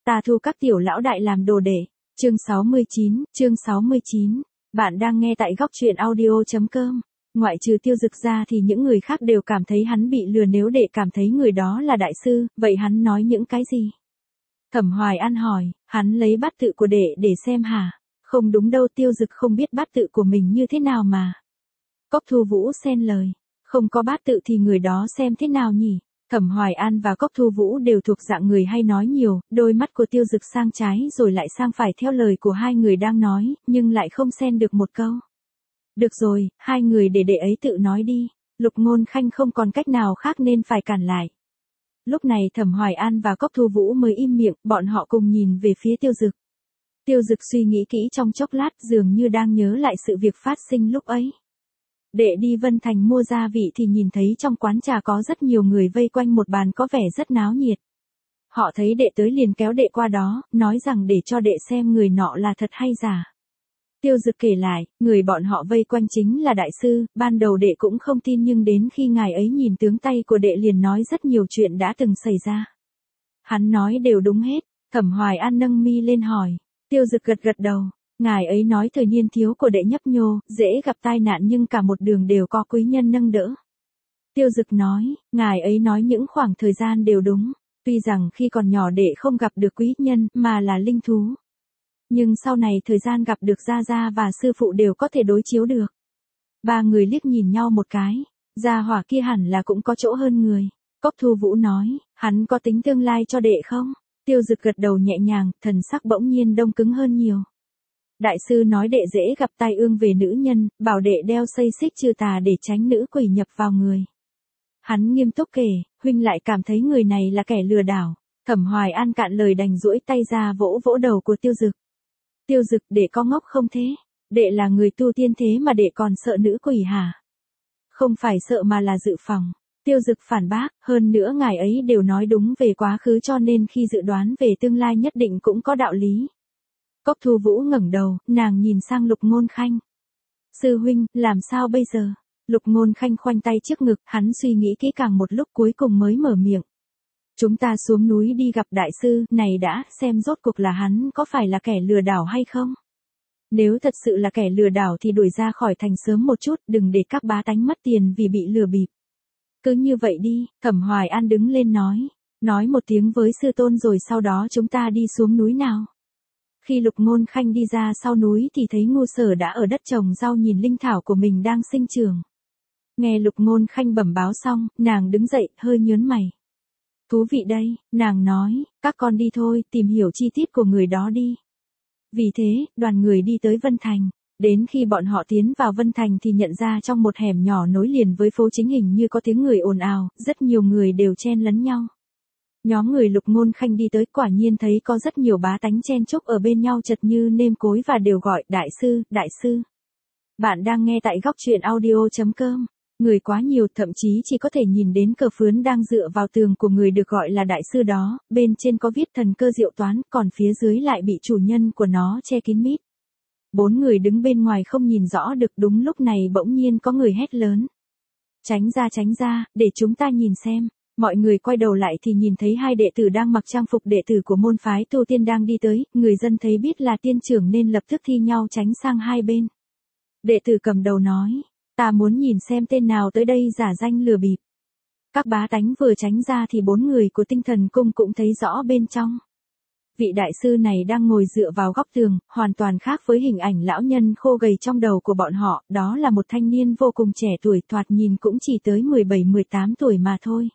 Ta thu các tiểu lão đại làm đồ đệ. Chương 69. Bạn đang nghe tại góc truyện audio.com. Ngoại trừ Tiêu Dực ra thì những người khác đều cảm thấy hắn bị lừa, nếu đệ cảm thấy người đó là đại sư, vậy hắn nói những cái gì? Thẩm Hoài An hỏi, hắn lấy bát tự của đệ để xem hả? Không đúng đâu, Tiêu Dực không biết bát tự của mình như thế nào mà. Cốc Thu Vũ xen lời, không có bát tự thì người đó xem thế nào nhỉ? Thẩm Hoài An và Cốc Thu Vũ đều thuộc dạng người hay nói nhiều, đôi mắt của Tiêu Dực sang trái rồi lại sang phải theo lời của hai người đang nói, nhưng lại không xen được một câu. Được rồi, hai người để đệ ấy tự nói đi. Lục Ngôn Khanh không còn cách nào khác nên phải cản lại. Lúc này Thẩm Hoài An và Cốc Thu Vũ mới im miệng, bọn họ cùng nhìn về phía Tiêu Dực. Tiêu Dực suy nghĩ kỹ trong chốc lát, dường như đang nhớ lại sự việc phát sinh lúc ấy. Đệ đi Vân Thành mua gia vị thì nhìn thấy trong quán trà có rất nhiều người vây quanh một bàn có vẻ rất náo nhiệt. Họ thấy đệ tới liền kéo đệ qua đó, nói rằng để cho đệ xem người nọ là thật hay giả. Tiêu Dực kể lại, người bọn họ vây quanh chính là đại sư, ban đầu đệ cũng không tin nhưng đến khi ngài ấy nhìn tướng tay của đệ liền nói rất nhiều chuyện đã từng xảy ra. Hắn nói đều đúng hết. Thẩm Hoài An nâng mi lên hỏi. Tiêu Dực gật gật đầu. Ngài ấy nói thời niên thiếu của đệ nhấp nhô, dễ gặp tai nạn nhưng cả một đường đều có quý nhân nâng đỡ. Tiêu Dực nói, ngài ấy nói những khoảng thời gian đều đúng, tuy rằng khi còn nhỏ đệ không gặp được quý nhân mà là linh thú. Nhưng sau này thời gian gặp được gia gia và sư phụ đều có thể đối chiếu được. Ba người liếc nhìn nhau một cái, gia hỏa kia hẳn là cũng có chỗ hơn người. Cốc Thu Vũ nói, hắn có tính tương lai cho đệ không? Tiêu Dực gật đầu nhẹ nhàng, thần sắc bỗng nhiên đông cứng hơn nhiều. Đại sư nói đệ dễ gặp tai ương về nữ nhân, bảo đệ đeo xây xích trừ tà để tránh nữ quỷ nhập vào người. Hắn nghiêm túc kể, huynh lại cảm thấy người này là kẻ lừa đảo. Thẩm Hoài An cạn lời đành duỗi tay ra vỗ vỗ đầu của Tiêu Dực. Tiêu Dực, đệ có ngốc không thế? Đệ là người tu tiên thế mà đệ còn sợ nữ quỷ hả? Không phải sợ mà là dự phòng. Tiêu Dực phản bác, hơn nữa ngài ấy đều nói đúng về quá khứ cho nên khi dự đoán về tương lai nhất định cũng có đạo lý. Cốc Thu Vũ ngẩng đầu, nàng nhìn sang Lục Ngôn Khanh. Sư huynh, làm sao bây giờ? Lục Ngôn Khanh khoanh tay trước ngực, hắn suy nghĩ kỹ càng một lúc cuối cùng mới mở miệng. Chúng ta xuống núi đi gặp đại sư, này đã, xem rốt cuộc là hắn có phải là kẻ lừa đảo hay không? Nếu thật sự là kẻ lừa đảo thì đuổi ra khỏi thành sớm một chút, đừng để các bá tánh mất tiền vì bị lừa bịp. Cứ như vậy đi, Thẩm Hoài An đứng lên nói một tiếng với sư tôn rồi sau đó chúng ta đi xuống núi nào. Khi Lục Ngôn Khanh đi ra sau núi thì thấy Ngu Sở đã ở đất trồng rau nhìn linh thảo của mình đang sinh trưởng. Nghe Lục Ngôn Khanh bẩm báo xong, nàng đứng dậy, hơi nhớn mày. Thú vị đây, nàng nói, các con đi thôi, tìm hiểu chi tiết của người đó đi. Vì thế, đoàn người đi tới Vân Thành. Đến khi bọn họ tiến vào Vân Thành thì nhận ra trong một hẻm nhỏ nối liền với phố chính hình như có tiếng người ồn ào, rất nhiều người đều chen lấn nhau. Nhóm người Lục Ngôn Khanh đi tới quả nhiên thấy có rất nhiều bá tánh chen chúc ở bên nhau chật như nêm cối và đều gọi đại sư, đại sư. Bạn đang nghe tại góc truyện audio.com. Người quá nhiều thậm chí chỉ có thể nhìn đến cờ phướn đang dựa vào tường của người được gọi là đại sư đó, bên trên có viết thần cơ diệu toán, còn phía dưới lại bị chủ nhân của nó che kín mít. Bốn người đứng bên ngoài không nhìn rõ được, đúng lúc này bỗng nhiên có người hét lớn. Tránh ra, để chúng ta nhìn xem. Mọi người quay đầu lại thì nhìn thấy hai đệ tử đang mặc trang phục đệ tử của môn phái tu tiên đang đi tới, người dân thấy biết là tiên trưởng nên lập tức thi nhau tránh sang hai bên. Đệ tử cầm đầu nói, ta muốn nhìn xem tên nào tới đây giả danh lừa bịp. Các bá tánh vừa tránh ra thì bốn người của Tinh Thần Cung cũng thấy rõ bên trong. Vị đại sư này đang ngồi dựa vào góc tường, hoàn toàn khác với hình ảnh lão nhân khô gầy trong đầu của bọn họ, đó là một thanh niên vô cùng trẻ tuổi, thoạt nhìn cũng chỉ tới 17-18 tuổi mà thôi.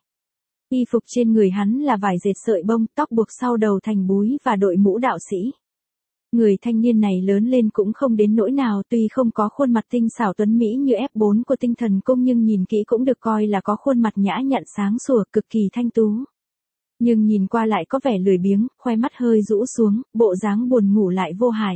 Y phục trên người hắn là vải dệt sợi bông, tóc buộc sau đầu thành búi và đội mũ đạo sĩ. Người thanh niên này lớn lên cũng không đến nỗi nào, tuy không có khuôn mặt tinh xảo tuấn mỹ như F4 của Tinh Thần Cung nhưng nhìn kỹ cũng được coi là có khuôn mặt nhã nhặn sáng sủa, cực kỳ thanh tú. Nhưng nhìn qua lại có vẻ lười biếng, khoe mắt hơi rũ xuống, bộ dáng buồn ngủ lại vô hại.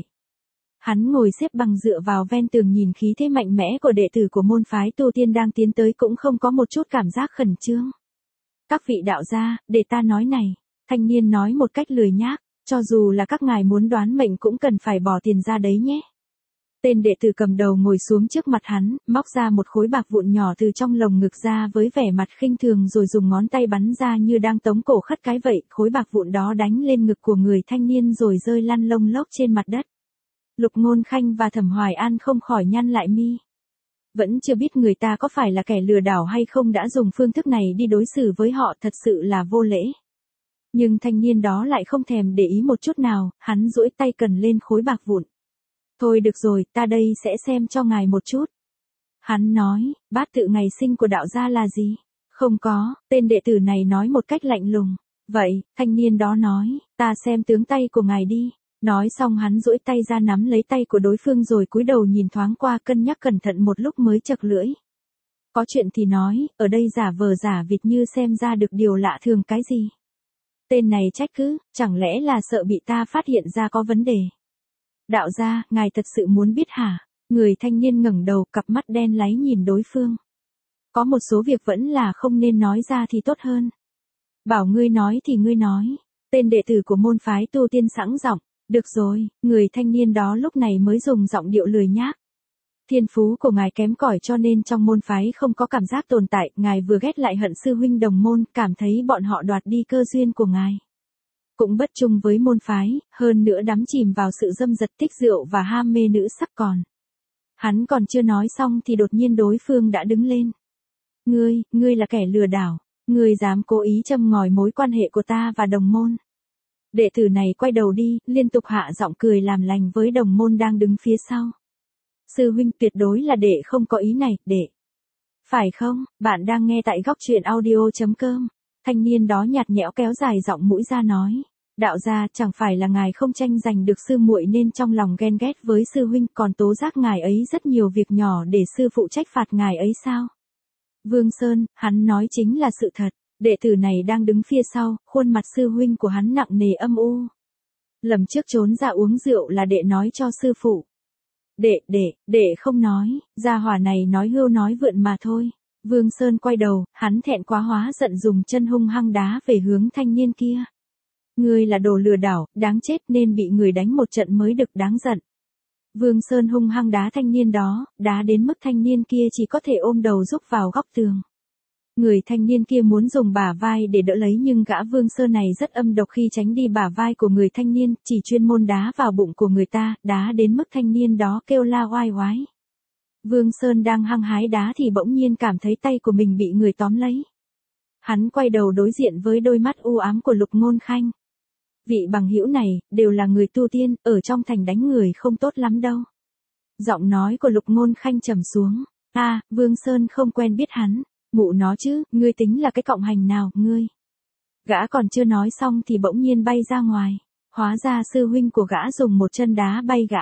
Hắn ngồi xếp bằng dựa vào ven tường nhìn khí thế mạnh mẽ của đệ tử của môn phái tu tiên đang tiến tới cũng không có một chút cảm giác khẩn trương. Các vị đạo gia, để ta nói này, thanh niên nói một cách lười nhác, cho dù là các ngài muốn đoán mệnh cũng cần phải bỏ tiền ra đấy nhé. Tên đệ tử cầm đầu ngồi xuống trước mặt hắn, móc ra một khối bạc vụn nhỏ từ trong lồng ngực ra với vẻ mặt khinh thường rồi dùng ngón tay bắn ra như đang tống cổ khất cái vậy, khối bạc vụn đó đánh lên ngực của người thanh niên rồi rơi lăn lông lốc trên mặt đất. Lục Ngôn Khanh và Thẩm Hoài An không khỏi nhăn lại mi. Vẫn chưa biết người ta có phải là kẻ lừa đảo hay không đã dùng phương thức này đi đối xử với họ, thật sự là vô lễ. Nhưng thanh niên đó lại không thèm để ý một chút nào, hắn duỗi tay cần lên khối bạc vụn. Thôi được rồi, ta đây sẽ xem cho ngài một chút. Hắn nói, bát tự ngày sinh của đạo gia là gì? Không có, tên đệ tử này nói một cách lạnh lùng. Vậy, thanh niên đó nói, ta xem tướng tay của ngài đi. Nói xong hắn duỗi tay ra nắm lấy tay của đối phương rồi cúi đầu nhìn thoáng qua cân nhắc cẩn thận một lúc mới chậc lưỡi. Có chuyện thì nói, ở đây giả vờ giả vịt như xem ra được điều lạ thường cái gì. Tên này trách cứ, chẳng lẽ là sợ bị ta phát hiện ra có vấn đề. Đạo gia, ngài thật sự muốn biết hả? Người thanh niên ngẩng đầu, cặp mắt đen láy nhìn đối phương. Có một số việc vẫn là không nên nói ra thì tốt hơn. Bảo ngươi nói thì ngươi nói. Tên đệ tử của môn phái tu tiên sẵn giọng. Được rồi, người thanh niên đó lúc này mới dùng giọng điệu lười nhác. Thiên phú của ngài kém cỏi cho nên trong môn phái không có cảm giác tồn tại, ngài vừa ghét lại hận sư huynh đồng môn, cảm thấy bọn họ đoạt đi cơ duyên của ngài. Cũng bất chung với môn phái, hơn nữa đắm chìm vào sự dâm dật thích rượu và ham mê nữ sắc còn. Hắn còn chưa nói xong thì đột nhiên đối phương đã đứng lên. Ngươi là kẻ lừa đảo, ngươi dám cố ý châm ngòi mối quan hệ của ta và đồng môn. Đệ tử này quay đầu đi, liên tục hạ giọng cười làm lành với đồng môn đang đứng phía sau. Sư huynh tuyệt đối là đệ không có ý này, đệ. Phải không, bạn đang nghe tại góc truyện audio.com. Thanh niên đó nhạt nhẽo kéo dài giọng mũi ra nói. Đạo gia, chẳng phải là ngài không tranh giành được sư muội nên trong lòng ghen ghét với sư huynh còn tố giác ngài ấy rất nhiều việc nhỏ để sư phụ trách phạt ngài ấy sao? Vương Sơn, hắn nói chính là sự thật. Đệ tử này đang đứng phía sau, khuôn mặt sư huynh của hắn nặng nề âm u. Lần trước trốn ra uống rượu là đệ nói cho sư phụ. Đệ không nói, gia hỏa này nói hưu nói vượn mà thôi. Vương Sơn quay đầu, hắn thẹn quá hóa giận dùng chân hung hăng đá về hướng thanh niên kia. Ngươi là đồ lừa đảo, đáng chết nên bị người đánh một trận mới được đáng giận. Vương Sơn hung hăng đá thanh niên đó, đá đến mức thanh niên kia chỉ có thể ôm đầu rúc vào góc tường. Người thanh niên kia muốn dùng bả vai để đỡ lấy nhưng gã Vương Sơn này rất âm độc khi tránh đi bả vai của người thanh niên, chỉ chuyên môn đá vào bụng của người ta, đá đến mức thanh niên đó kêu la oai oái. Vương Sơn đang hăng hái đá thì bỗng nhiên cảm thấy tay của mình bị người tóm lấy. Hắn quay đầu đối diện với đôi mắt u ám của Lục Ngôn Khanh. Vị bằng hữu này, đều là người tu tiên, ở trong thành đánh người không tốt lắm đâu. Giọng nói của Lục Ngôn Khanh trầm xuống. Vương Sơn không quen biết hắn. Mụ nó chứ, ngươi tính là cái cộng hành nào, ngươi. Gã còn chưa nói xong thì bỗng nhiên bay ra ngoài. Hóa ra sư huynh của gã dùng một chân đá bay gã.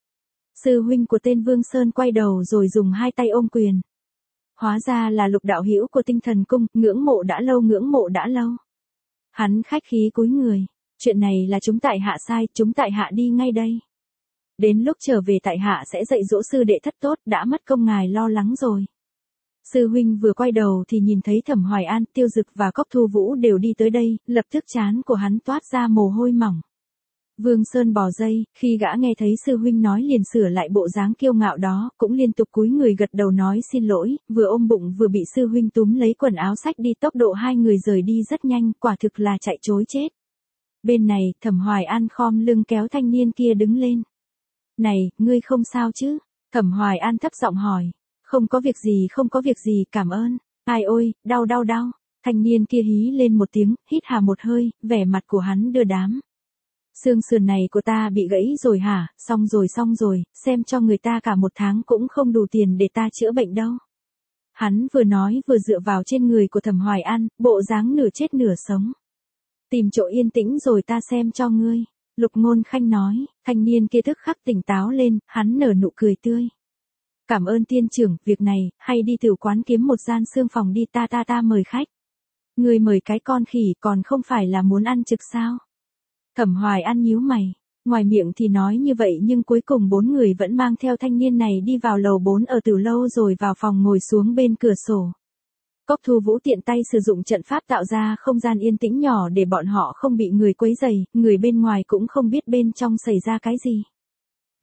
Sư huynh của tên Vương Sơn quay đầu rồi dùng hai tay ôm quyền. Hóa ra là Lục đạo hữu của Tinh Thần Cung, ngưỡng mộ đã lâu. Hắn khách khí cúi người. Chuyện này là chúng tại hạ sai, chúng tại hạ đi ngay đây. Đến lúc trở về tại hạ sẽ dạy dỗ sư đệ thất tốt, đã mất công ngài lo lắng rồi. Sư huynh vừa quay đầu thì nhìn thấy Thẩm Hoài An, Tiêu Dực và Cốc Thu Vũ đều đi tới đây, lập tức trán của hắn toát ra mồ hôi mỏng. Vương Sơn bò dây, khi gã nghe thấy sư huynh nói liền sửa lại bộ dáng kiêu ngạo đó, cũng liên tục cúi người gật đầu nói xin lỗi, vừa ôm bụng vừa bị sư huynh túm lấy quần áo xách đi, tốc độ hai người rời đi rất nhanh, quả thực là chạy trối chết. Bên này, Thẩm Hoài An khom lưng kéo thanh niên kia đứng lên. Này, ngươi không sao chứ? Thẩm Hoài An thấp giọng hỏi. Không có việc gì, cảm ơn. Ai ôi, đau. Thanh niên kia hí lên một tiếng, hít hà một hơi, vẻ mặt của hắn đưa đám. Xương sườn này của ta bị gãy rồi hả? Xong rồi, xem cho người ta cả một tháng cũng không đủ tiền để ta chữa bệnh đâu. Hắn vừa nói vừa dựa vào trên người của Thẩm Hoài An, bộ dáng nửa chết nửa sống. Tìm chỗ yên tĩnh rồi ta xem cho ngươi. Lục Ngôn Khanh nói, thanh niên kia tức khắc tỉnh táo lên, hắn nở nụ cười tươi. Cảm ơn tiên trưởng, việc này, hay đi tiểu quán kiếm một gian xương phòng đi, ta mời khách. Ngươi mời cái con khỉ còn không phải là muốn ăn trực sao? Thẩm Hoài An nhíu mày, ngoài miệng thì nói như vậy nhưng cuối cùng bốn người vẫn mang theo thanh niên này đi vào lầu 4 ở Tử Lâu rồi vào phòng ngồi xuống bên cửa sổ. Cốc Thu Vũ tiện tay sử dụng trận pháp tạo ra không gian yên tĩnh nhỏ để bọn họ không bị người quấy rầy, người bên ngoài cũng không biết bên trong xảy ra cái gì.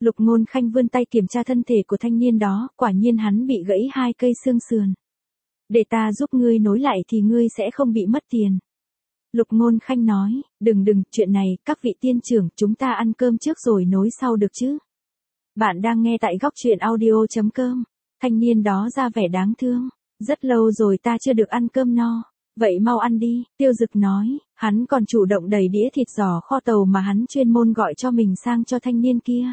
Lục Ngôn Khanh vươn tay kiểm tra thân thể của thanh niên đó, quả nhiên hắn bị gãy 2 cây xương sườn. Để ta giúp ngươi nối lại thì ngươi sẽ không bị mất tiền. Lục Ngôn Khanh nói, đừng, chuyện này, các vị tiên trưởng, chúng ta ăn cơm trước rồi nối sau được chứ. Bạn đang nghe tại góc truyện audio.com. Thanh niên đó ra vẻ đáng thương. Rất lâu rồi ta chưa được ăn cơm no. Vậy mau ăn đi, Tiêu Dực nói, hắn còn chủ động đẩy đĩa thịt giò kho tàu mà hắn chuyên môn gọi cho mình sang cho thanh niên kia.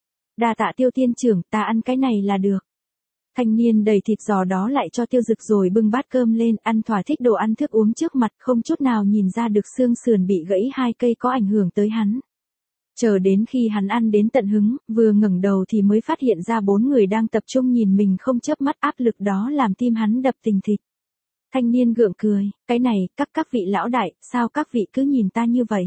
Đa tạ Tiêu tiên trưởng, ta ăn cái này là được. Thanh niên đẩy thịt giò đó lại cho Tiêu Dực rồi bưng bát cơm lên, ăn thỏa thích đồ ăn thức uống trước mặt, không chút nào nhìn ra được xương sườn bị gãy 2 cây có ảnh hưởng tới hắn. Chờ đến khi hắn ăn đến tận hứng, vừa ngẩng đầu thì mới phát hiện ra 4 người đang tập trung nhìn mình không chớp mắt, áp lực đó làm tim hắn đập thình thịch. Thanh niên gượng cười, cái này, các vị lão đại, sao các vị cứ nhìn ta như vậy?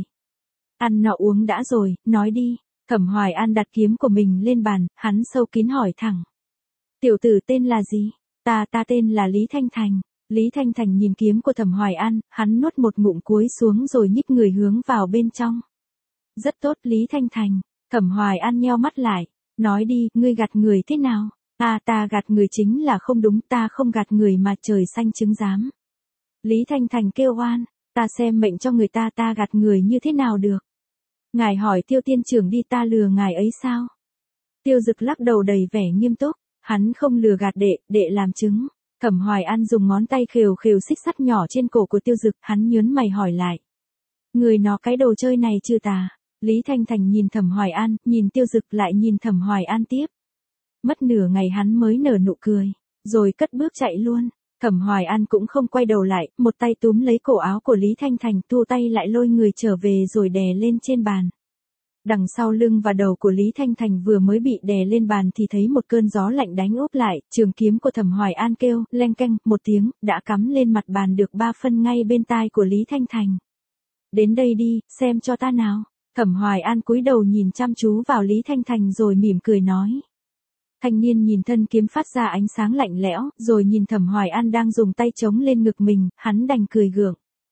Ăn nọ uống đã rồi, nói đi. Thẩm Hoài An đặt kiếm của mình lên bàn, hắn sâu kín hỏi thẳng. Tiểu tử tên là gì? Ta tên là Lý Thanh Thành. Lý Thanh Thành nhìn kiếm của Thẩm Hoài An, hắn nuốt một ngụm cúi xuống rồi nhích người hướng vào bên trong. Rất tốt Lý Thanh Thành. Thẩm Hoài An nheo mắt lại. Nói đi, ngươi gạt người thế nào? Ta gạt người chính là không đúng, ta không gạt người mà trời xanh chứng giám. Lý Thanh Thành kêu oan, ta xem mệnh cho người ta gạt người như thế nào được. Ngài hỏi Tiêu tiên trưởng đi, ta lừa ngài ấy sao? Tiêu Dực lắc đầu đầy vẻ nghiêm túc, hắn không lừa gạt đệ làm chứng. Thẩm Hoài An dùng ngón tay khều xích sắt nhỏ trên cổ của Tiêu Dực, hắn nhớn mày hỏi lại. Người nó cái đồ chơi này chưa tà? Lý Thanh Thành nhìn Thẩm Hoài An, nhìn Tiêu Dực lại nhìn Thẩm Hoài An tiếp. Mất nửa ngày hắn mới nở nụ cười, rồi cất bước chạy luôn. Thẩm Hoài An cũng không quay đầu lại, một tay túm lấy cổ áo của Lý Thanh Thành, thu tay lại lôi người trở về rồi đè lên trên bàn. Đằng sau lưng và đầu của Lý Thanh Thành vừa mới bị đè lên bàn thì thấy một cơn gió lạnh đánh úp lại, trường kiếm của Thẩm Hoài An kêu, leng keng, một tiếng, đã cắm lên mặt bàn được 3 phân ngay bên tai của Lý Thanh Thành. Đến đây đi, xem cho ta nào. Thẩm Hoài An cúi đầu nhìn chăm chú vào Lý Thanh Thành rồi mỉm cười nói. Thanh niên nhìn thân kiếm phát ra ánh sáng lạnh lẽo, rồi nhìn Thẩm Hoài An đang dùng tay chống lên ngực mình, hắn đành cười gượng.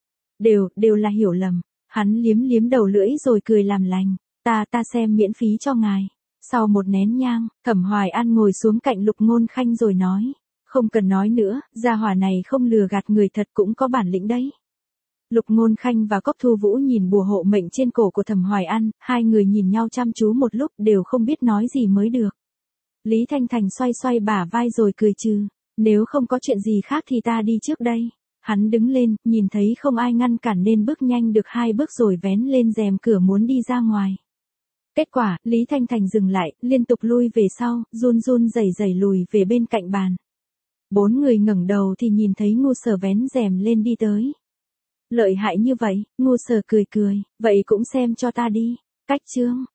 Đều là hiểu lầm. Hắn liếm đầu lưỡi rồi cười làm lành. Ta xem miễn phí cho ngài. Sau một nén nhang, Thẩm Hoài An ngồi xuống cạnh Lục Ngôn Khanh rồi nói. Không cần nói nữa, gia hỏa này không lừa gạt người thật, cũng có bản lĩnh đấy. Lục Ngôn Khanh và Cốc Thu Vũ nhìn bùa hộ mệnh trên cổ của Thẩm Hoài An, hai người nhìn nhau chăm chú một lúc đều không biết nói gì mới được. Lý Thanh Thành xoay bả vai rồi cười trừ. Nếu không có chuyện gì khác thì ta đi trước đây. Hắn đứng lên, nhìn thấy không ai ngăn cản nên bước nhanh được 2 bước rồi vén lên rèm cửa muốn đi ra ngoài. Kết quả, Lý Thanh Thành dừng lại, liên tục lui về sau, run rẩy lùi về bên cạnh bàn. 4 người ngẩng đầu thì nhìn thấy Ngu Sở vén rèm lên đi tới. Lợi hại như vậy, Ngu Sở cười, vậy cũng xem cho ta đi. Cách chương.